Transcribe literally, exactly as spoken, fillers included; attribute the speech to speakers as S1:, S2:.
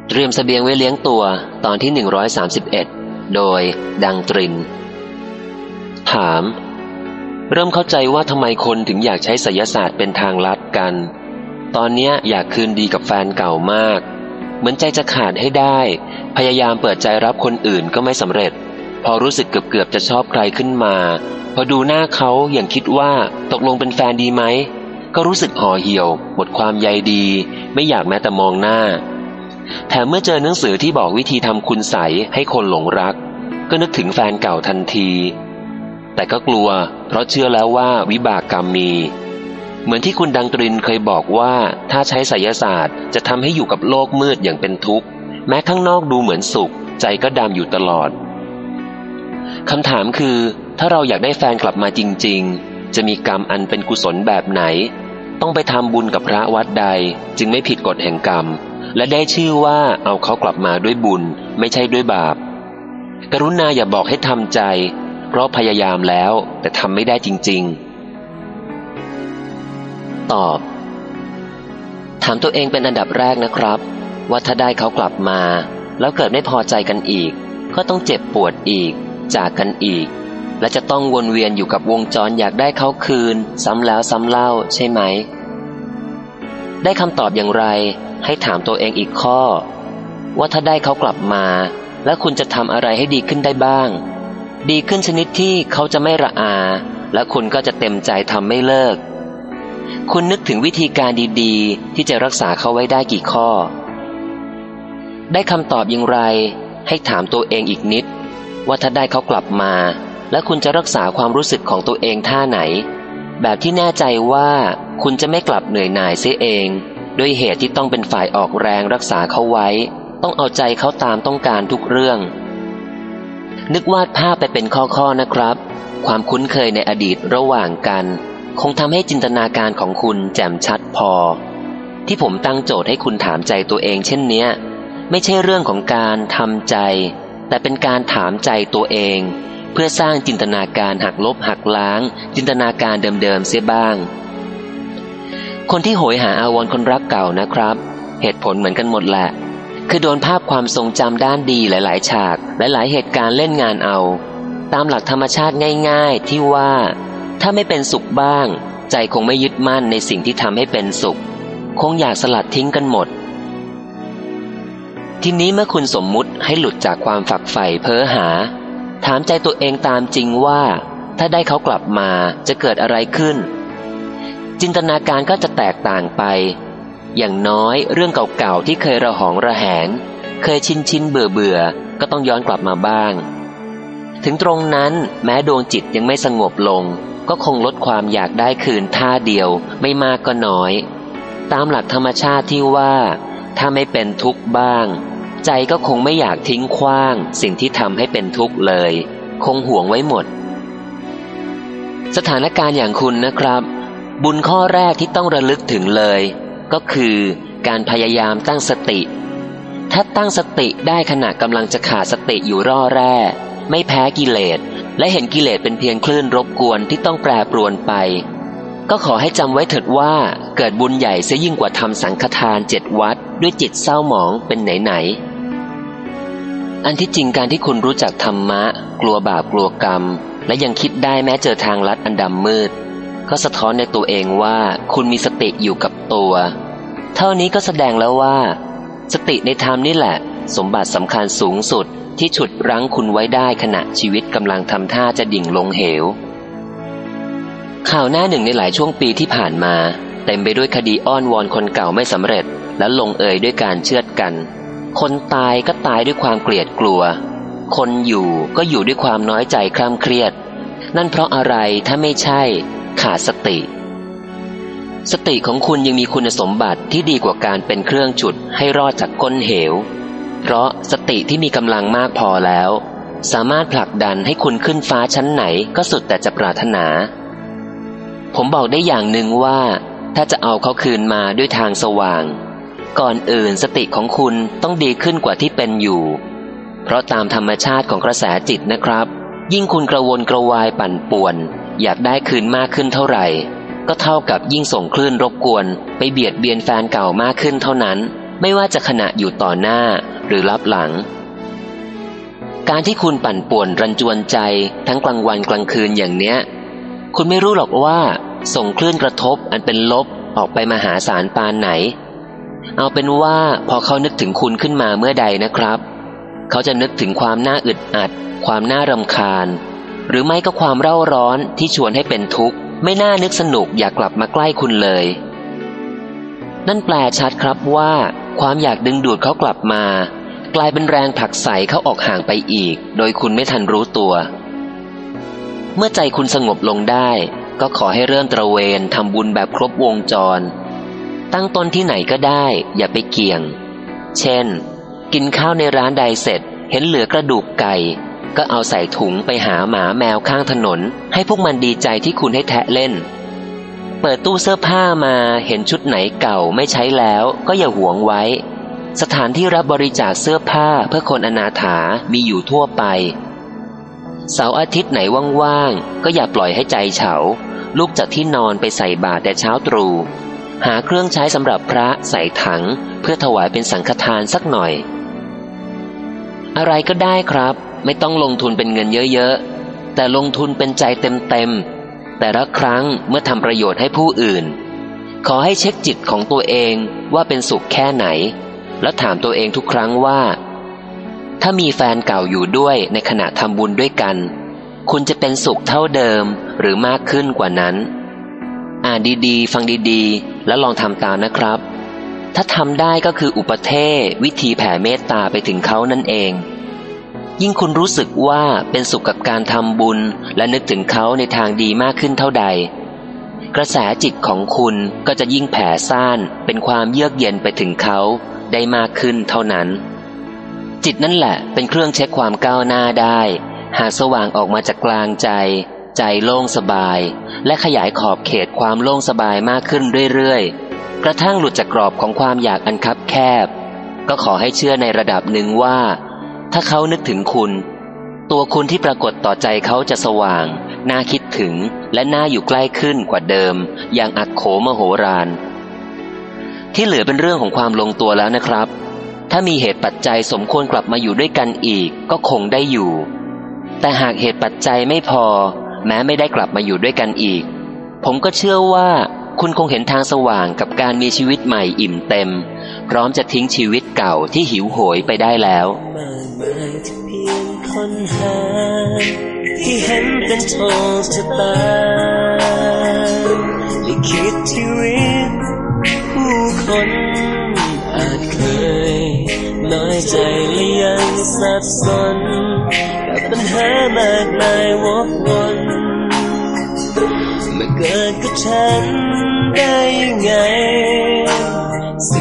S1: เตรียมเสบียงไว้เลี้ยงตัวตอนที่หนึ่งร้อยสามสิบเอ็ดโดยดังตรินถามเริ่มเข้าใจว่าทำไมคนถึงอยากใช้ไสยศาสตร์เป็นทางลัดกันตอนเนี้ยอยากคืนดีกับแฟนเก่ามากเหมือนใจจะขาดให้ได้พยายามเปิดใจรับคนอื่นก็ไม่สำเร็จพอรู้สึกเกือบๆจะชอบใครขึ้นมาพอดูหน้าเขาอย่างคิดว่าตกลงเป็นแฟนดีไหมก็รู้สึกห่อเหี่ยวหมดความใยดีไม่อยากแม้แต่มองหน้าแถมเมื่อเจอหนังสือที่บอกวิธีทำคุณไสยให้คนหลงรักก็นึกถึงแฟนเก่าทันทีแต่ก็กลัวเพราะเชื่อแล้วว่าวิบากกรรมมีเหมือนที่คุณดังตรินเคยบอกว่าถ้าใช้ไสยศาสตร์จะทำให้อยู่กับโลกมืดอย่างเป็นทุกข์แม้ข้างนอกดูเหมือนสุขใจก็ดำอยู่ตลอดคำถามคือถ้าเราอยากได้แฟนกลับมาจริงๆจะมีกรรมอันเป็นกุศลแบบไหนต้องไปทำบุญกับพระวัดใดจึงไม่ผิดกฎแห่งกรรมและได้ชื่อว่าเอาเขากลับมาด้วยบุญไม่ใช่ด้วยบาปกรุณาอย่าบอกให้ทำใจเพราะพยายามแล้วแต่ทำไม่ได้จริงๆตอบถามตัวเองเป็นอันดับแรกนะครับว่าถ้าได้เขากลับมาแล้วเกิดไม่พอใจกันอีกก็ต้องเจ็บปวดอีกจากกันอีกและจะต้องวนเวียนอยู่กับวงจรอยากได้เขาคืนซ้ำแล้วซ้ำเล่าใช่ไหมได้คำตอบอย่างไรให้ถามตัวเองอีกข้อว่าถ้าได้เขากลับมาแล้วคุณจะทำอะไรให้ดีขึ้นได้บ้างดีขึ้นชนิดที่เขาจะไม่ระอาและคุณก็จะเต็มใจทำไม่เลิกคุณนึกถึงวิธีการดีๆที่จะรักษาเขาไว้ได้กี่ข้อได้คำตอบอย่างไรให้ถามตัวเองอีกนิดว่าถ้าได้เขากลับมาแล้วคุณจะรักษาความรู้สึกของตัวเองท่าไหนแบบที่แน่ใจว่าคุณจะไม่กลับเหนื่อยหน่ายเสียเองด้วยเหตุที่ต้องเป็นฝ่ายออกแรงรักษาเขาไว้ต้องเอาใจเขาตามต้องการทุกเรื่องนึกวาดภาพไปเป็นข้อๆนะครับความคุ้นเคยในอดีตระหว่างกันคงทำให้จินตนาการของคุณแจ่มชัดพอที่ผมตั้งโจทย์ให้คุณถามใจตัวเองเช่นเนี้ยไม่ใช่เรื่องของการทำใจแต่เป็นการถามใจตัวเองเพื่อสร้างจินตนาการหักลบหักล้างจินตนาการเดิมๆเสียบ้างคนที่โหยหาอาวรณ์คนรักเก่านะครับเหตุผลเหมือนกันหมดแหละคือโดนภาพความทรงจำด้านดีหลายๆฉากหลายๆเหตุการณ์เล่นงานเอาตามหลักธรรมชาติง่ายๆที่ว่าถ้าไม่เป็นสุขบ้างใจคงไม่ยึดมั่นในสิ่งที่ทำให้เป็นสุขคงอยากสลัดทิ้งกันหมดทีนี้เมื่อคุณสมมุติให้หลุดจากความฝักใฝ่เพ้อหาถามใจตัวเองตามจริงว่าถ้าได้เขากลับมาจะเกิดอะไรขึ้นจินตนาการก็จะแตกต่างไปอย่างน้อยเรื่องเก่าๆที่เคยระหองระแหงเคยชินชินเบื่อเบื่อก็ต้องย้อนกลับมาบ้างถึงตรงนั้นแม้ดวงจิตยังไม่สงบลงก็คงลดความอยากได้คืนท่าเดียวไม่มากก็น้อยตามหลักธรรมชาติที่ว่าถ้าไม่เป็นทุกข์บ้างใจก็คงไม่อยากทิ้งขว้างสิ่งที่ทำให้เป็นทุกข์เลยคงห่วงไว้หมดสถานการณ์อย่างคุณนะครับบุญข้อแรกที่ต้องระลึกถึงเลยก็คือการพยายามตั้งสติถ้าตั้งสติได้ขณะกำลังจะขาดสติอยู่ร่อแร่ไม่แพ้กิเลสและเห็นกิเลสเป็นเพียงคลื่นรบกวนที่ต้องแปรปรวนไปก็ขอให้จำไว้เถิดว่าเกิดบุญใหญ่เสียยิ่งกว่าทำสังฆทานเจ็ดวัดด้วยจิตเศร้าหมองเป็นไหนๆอันที่จริงการที่คุณรู้จักธรรมะกลัวบาปกลัวกรรมและยังคิดได้แม้เจอทางลัดอันดำมืดก็สะท้อนในตัวเองว่าคุณมีสติอยู่กับตัวเท่านี้ก็แสดงแล้วว่าสติในธรรมนี่แหละสมบัติสำคัญสูงสุดที่ฉุดรั้งคุณไว้ได้ขณะชีวิตกำลังทำท่าจะดิ่งลงเหวข่าวหน้าหนึ่งในหลายช่วงปีที่ผ่านมาเต็มไปด้วยคดีอ้อนวอนคนเก่าไม่สำเร็จและลงเอยด้วยการเชือดกันคนตายก็ตายด้วยความเกลียดกลัวคนอยู่ก็อยู่ด้วยความน้อยใจคร่ำเครียดนั่นเพราะอะไรถ้าไม่ใช่ขาดสติสติของคุณยังมีคุณสมบัติที่ดีกว่าการเป็นเครื่องฉุดให้รอดจากก้นเหวเพราะสติที่มีกำลังมากพอแล้วสามารถผลักดันให้คุณขึ้นฟ้าชั้นไหนก็สุดแต่จะปรารถนาผมบอกได้อย่างหนึ่งว่าถ้าจะเอาเขาคืนมาด้วยทางสว่างก่อนอื่นสติของคุณต้องดีขึ้นกว่าที่เป็นอยู่เพราะตามธรรมชาติของกระแสจิตนะครับยิ่งคุณกระวนกระวายปั่นป่วนอยากได้คืนมากขึ้นเท่าไหร่ก็เท่ากับยิ่งส่งคลื่นรบกวนไปเบียดเบียนแฟนเก่ามากขึ้นเท่านั้นไม่ว่าจะขณะอยู่ต่อหน้าหรือลับหลังการที่คุณปั่นป่วนรันจวนใจทั้งกลางวันกลางคืนอย่างเนี้ยคุณไม่รู้หรอกว่าส่งคลื่นกระทบอันเป็นลบออกไปมหาศาลปานไหนเอาเป็นว่าพอเขานึกถึงคุณขึ้นมาเมื่อใดนะครับเขาจะนึกถึงความน่าอึดอัดความน่ารำคาญหรือไม่ก็ความเร่าร้อนที่ชวนให้เป็นทุกข์ไม่น่านึกสนุกอยากกลับมาใกล้คุณเลยนั่นแปลชัดครับว่าความอยากดึงดูดเขากลับมากลายเป็นแรงผลักไสเขาออกห่างไปอีกโดยคุณไม่ทันรู้ตัวเมื่อใจคุณสงบลงได้ก็ขอให้เริ่มตระเวนทำบุญแบบครบวงจรตั้งต้นที่ไหนก็ได้อย่าไปเกี่ยงเช่นกินข้าวในร้านใดเสร็จเห็นเหลือกระดูกไก่ก็เอาใส่ถุงไปหาหมาแมวข้างถนนให้พวกมันดีใจที่คุณให้แทะเล่นเปิดตู้เสื้อผ้ามาเห็นชุดไหนเก่าไม่ใช้แล้วก็อย่าหวงไว้สถานที่รับบริจาคเสื้อผ้าเพื่อคนอนาถามีอยู่ทั่วไปเสาร์อาทิตย์ไหนว่างๆก็อย่าปล่อยให้ใจเฉาลุกจากที่นอนไปใส่บาตรแต่เช้าตรู่หาเครื่องใช้สำหรับพระใส่ถังเพื่อถวายเป็นสังฆทานสักหน่อยอะไรก็ได้ครับไม่ต้องลงทุนเป็นเงินเยอะๆแต่ลงทุนเป็นใจเต็มๆแต่ละครั้งเมื่อทำประโยชน์ให้ผู้อื่นขอให้เช็คจิตของตัวเองว่าเป็นสุขแค่ไหนแล้วถามตัวเองทุกครั้งว่าถ้ามีแฟนเก่าอยู่ด้วยในขณะทำบุญด้วยกันคุณจะเป็นสุขเท่าเดิมหรือมากขึ้นกว่านั้นอ่านดีๆฟังดีๆแล้วลองทำตามนะครับถ้าทำได้ก็คืออุปเทศวิธีแผ่เมตตาไปถึงเขานั่นเองยิ่งคุณรู้สึกว่าเป็นสุขกับการทำบุญและนึกถึงเขาในทางดีมากขึ้นเท่าใดกระแสจิตของคุณก็จะยิ่งแผ่ซ่านเป็นความเยือกเย็นไปถึงเขาได้มากขึ้นเท่านั้นจิตนั่นแหละเป็นเครื่องเช็คความก้าวหน้าได้หาสว่างออกมาจากกลางใจใจโล่งสบายและขยายขอบเขตความโล่งสบายมากขึ้นเรื่อยๆกระทั่งหลุดจากกรอบของความอยากอันคับแคบก็ขอให้เชื่อในระดับหนึ่งว่าถ้าเขานึกถึงคุณตัวคุณที่ปรากฏต่อใจเขาจะสว่างน่าคิดถึงและน่าอยู่ใกล้ขึ้นกว่าเดิมอย่างอักโขมโหฬารที่เหลือเป็นเรื่องของความลงตัวแล้วนะครับถ้ามีเหตุปัจจัยสมควรกลับมาอยู่ด้วยกันอีกก็คงได้อยู่แต่หากเหตุปัจจัยไม่พอแม้ไม่ได้กลับมาอยู่ด้วยกันอีกผมก็เชื่อว่าคุณคงเห็นทางสว่างกับการมีชีวิตใหม่อิ่มเต็มพร้อมจะทิ้งชีวิตเก่าที่หิวโหยไปได้แล้วมากมายที่เพียงคนหาที่เห็นเป็นโชคชะตาลิขิตชีวิตผู้คนอาจเคยน้อยใจและยังสับสนกับปัญหามากมายวกวนเมื่อเกิดกับฉันได้ยังไงสิ่